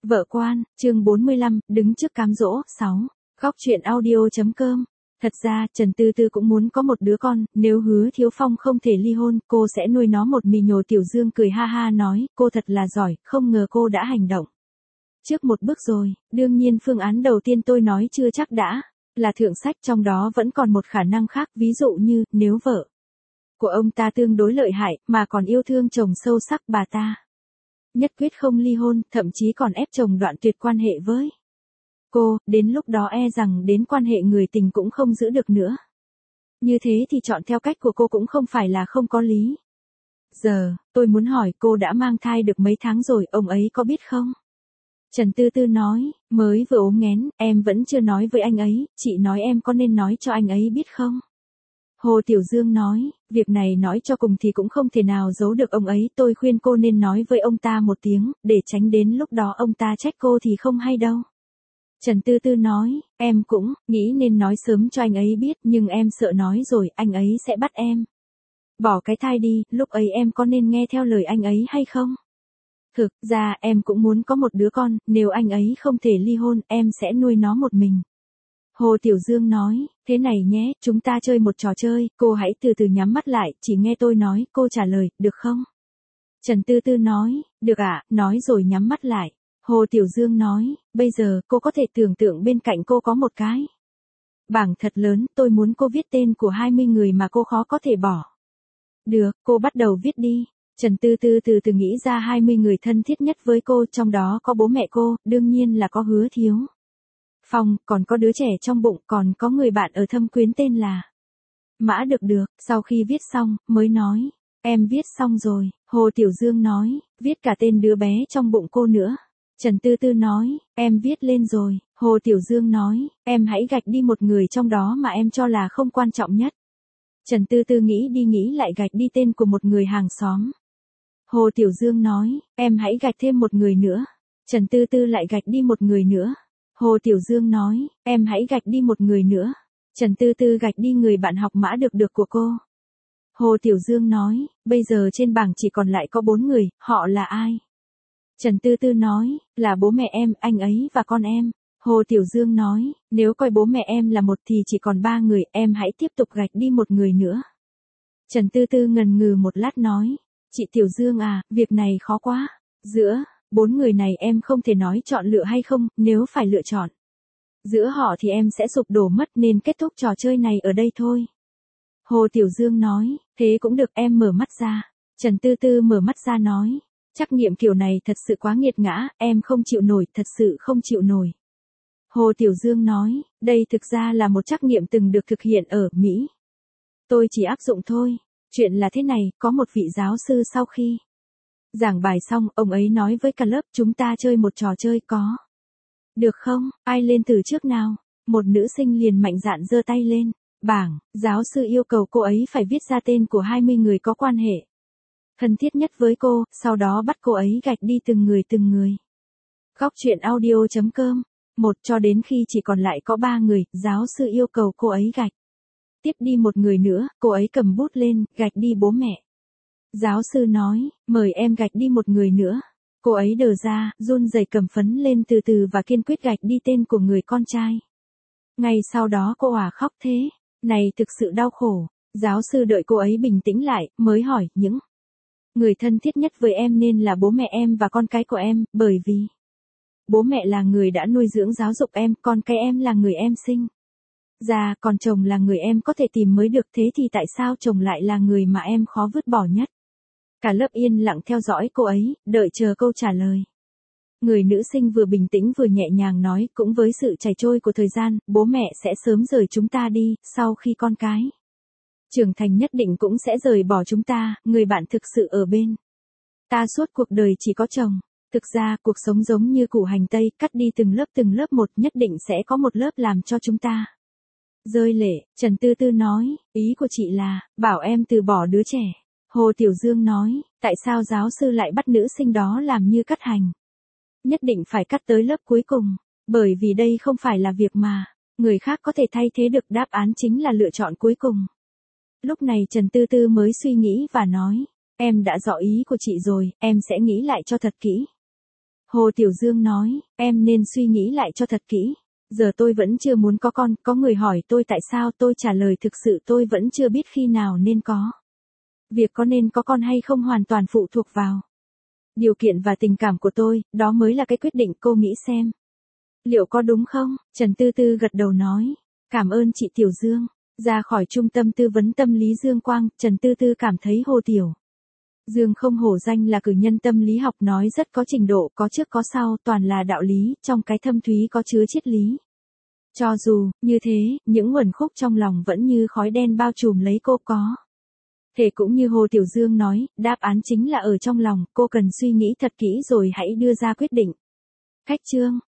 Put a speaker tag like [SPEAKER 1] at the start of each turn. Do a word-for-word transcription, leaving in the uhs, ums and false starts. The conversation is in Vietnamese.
[SPEAKER 1] Vợ quan, chương bốn mươi lăm, đứng trước cám dỗ, sáu. Góc truyện audio.com. Thật ra, Trần Tư Tư cũng muốn có một đứa con, nếu Hứa Thiếu Phong không thể ly hôn, cô sẽ nuôi nó một mì nhồi. Tiểu Dương cười ha ha nói, cô thật là giỏi, không ngờ cô đã hành động trước một bước rồi. Đương nhiên phương án đầu tiên tôi nói chưa chắc đã là thượng sách, trong đó vẫn còn một khả năng khác, ví dụ như, nếu vợ của ông ta tương đối lợi hại, mà còn yêu thương chồng sâu sắc, bà ta nhất quyết không ly hôn, thậm chí còn ép chồng đoạn tuyệt quan hệ với cô, đến lúc đó e rằng đến quan hệ người tình cũng không giữ được nữa. Như thế thì chọn theo cách của cô cũng không phải là không có lý. Giờ, tôi muốn hỏi cô đã mang thai được mấy tháng rồi, ông ấy có biết không? Trần Tư Tư nói, mới vừa ốm nghén, em vẫn chưa nói với anh ấy, chị nói em có nên nói cho anh ấy biết không? Hồ Tiểu Dương nói, việc này nói cho cùng thì cũng không thể nào giấu được ông ấy, tôi khuyên cô nên nói với ông ta một tiếng, để tránh đến lúc đó ông ta trách cô thì không hay đâu. Trần Tư Tư nói, em cũng nghĩ nên nói sớm cho anh ấy biết, nhưng em sợ nói rồi anh ấy sẽ bắt em bỏ cái thai đi, lúc ấy em có nên nghe theo lời anh ấy hay không? Thực ra em cũng muốn có một đứa con, nếu anh ấy không thể ly hôn, em sẽ nuôi nó một mình. Hồ Tiểu Dương nói, thế này nhé, chúng ta chơi một trò chơi, cô hãy từ từ nhắm mắt lại, chỉ nghe tôi nói, cô trả lời, được không? Trần Tư Tư nói, được ạ, nói rồi nhắm mắt lại. Hồ Tiểu Dương nói, bây giờ, cô có thể tưởng tượng bên cạnh cô có một cái bảng thật lớn, tôi muốn cô viết tên của hai mươi người mà cô khó có thể bỏ. Được, cô bắt đầu viết đi. Trần Tư Tư từ từ nghĩ ra hai mươi người thân thiết nhất với cô, trong đó có bố mẹ cô, đương nhiên là có Hứa Thiếu Phong, còn có đứa trẻ trong bụng, còn có người bạn ở Thâm Quyến tên là Mã Được Được. Sau khi viết xong, mới nói, em viết xong rồi. Hồ Tiểu Dương nói, viết cả tên đứa bé trong bụng cô nữa. Trần Tư Tư nói, em viết lên rồi. Hồ Tiểu Dương nói, em hãy gạch đi một người trong đó mà em cho là không quan trọng nhất. Trần Tư Tư nghĩ đi nghĩ lại gạch đi tên của một người hàng xóm. Hồ Tiểu Dương nói, em hãy gạch thêm một người nữa. Trần Tư Tư lại gạch đi một người nữa. Hồ Tiểu Dương nói, em hãy gạch đi một người nữa. Trần Tư Tư gạch đi người bạn học Mã Được Được của cô. Hồ Tiểu Dương nói, bây giờ trên bảng chỉ còn lại có bốn người, họ là ai? Trần Tư Tư nói, là bố mẹ em, anh ấy và con em. Hồ Tiểu Dương nói, nếu coi bố mẹ em là một thì chỉ còn ba người, em hãy tiếp tục gạch đi một người nữa. Trần Tư Tư ngần ngừ một lát nói, chị Tiểu Dương à, việc này khó quá. Giữa bốn người này em không thể nói chọn lựa hay không, nếu phải lựa chọn giữa họ thì em sẽ sụp đổ mất, nên kết thúc trò chơi này ở đây thôi. Hồ Tiểu Dương nói, thế cũng được, em mở mắt ra. Trần Tư Tư mở mắt ra nói, trắc nghiệm kiểu này thật sự quá nghiệt ngã, em không chịu nổi, thật sự không chịu nổi. Hồ Tiểu Dương nói, đây thực ra là một trắc nghiệm từng được thực hiện ở Mỹ. Tôi chỉ áp dụng thôi. Chuyện là thế này, có một vị giáo sư sau khi giảng bài xong, ông ấy nói với cả lớp, chúng ta chơi một trò chơi có được không? Ai lên từ trước nào? Một nữ sinh liền mạnh dạn giơ tay lên. Bảng, giáo sư yêu cầu cô ấy phải viết ra tên của hai mươi người có quan hệ thân thiết nhất với cô, sau đó bắt cô ấy gạch đi từng người từng người. Góc truyện audio.com. Một cho đến khi chỉ còn lại có ba người, giáo sư yêu cầu cô ấy gạch tiếp đi một người nữa, cô ấy cầm bút lên, gạch đi bố mẹ. Giáo sư nói, mời em gạch đi một người nữa. Cô ấy đờ ra, run rẩy cầm phấn lên từ từ và kiên quyết gạch đi tên của người con trai. Ngay sau đó cô òa khóc thế. Này thực sự đau khổ. Giáo sư đợi cô ấy bình tĩnh lại, mới hỏi, những người thân thiết nhất với em nên là bố mẹ em và con cái của em, bởi vì bố mẹ là người đã nuôi dưỡng giáo dục em, con cái em là người em sinh ra, còn chồng là người em có thể tìm mới được, thế thì tại sao chồng lại là người mà em khó vứt bỏ nhất? Cả lớp yên lặng theo dõi cô ấy, đợi chờ câu trả lời. Người nữ sinh vừa bình tĩnh vừa nhẹ nhàng nói, cũng với sự chảy trôi của thời gian, bố mẹ sẽ sớm rời chúng ta đi, sau khi con cái trưởng thành nhất định cũng sẽ rời bỏ chúng ta, người bạn thực sự ở bên ta suốt cuộc đời chỉ có chồng. Thực ra, cuộc sống giống như củ hành tây, cắt đi từng lớp từng lớp một, nhất định sẽ có một lớp làm cho chúng ta rơi lệ. Trần Tư Tư nói, ý của chị là, bảo em từ bỏ đứa trẻ. Hồ Tiểu Dương nói, tại sao giáo sư lại bắt nữ sinh đó làm như cắt hành? Nhất định phải cắt tới lớp cuối cùng, bởi vì đây không phải là việc mà người khác có thể thay thế được, đáp án chính là lựa chọn cuối cùng. Lúc này Trần Tư Tư mới suy nghĩ và nói, em đã rõ ý của chị rồi, em sẽ nghĩ lại cho thật kỹ. Hồ Tiểu Dương nói, em nên suy nghĩ lại cho thật kỹ. Giờ tôi vẫn chưa muốn có con, có người hỏi tôi tại sao, tôi trả lời thực sự tôi vẫn chưa biết khi nào nên có. Việc có nên có con hay không hoàn toàn phụ thuộc vào điều kiện và tình cảm của tôi, đó mới là cái quyết định, cô nghĩ xem. Liệu có đúng không? Trần Tư Tư gật đầu nói. Cảm ơn chị Tiểu Dương. Ra khỏi trung tâm tư vấn tâm lý Dương Quang, Trần Tư Tư cảm thấy Hồ Tiểu Dương không hổ danh là cử nhân tâm lý học, nói rất có trình độ, có trước có sau, toàn là đạo lý, trong cái thâm thúy có chứa triết lý. Cho dù, như thế, những uẩn khúc trong lòng vẫn như khói đen bao trùm lấy cô có. Thể cũng như Hồ Tiểu Dương nói, đáp án chính là ở trong lòng, cô cần suy nghĩ thật kỹ rồi hãy đưa ra quyết định. Khách chương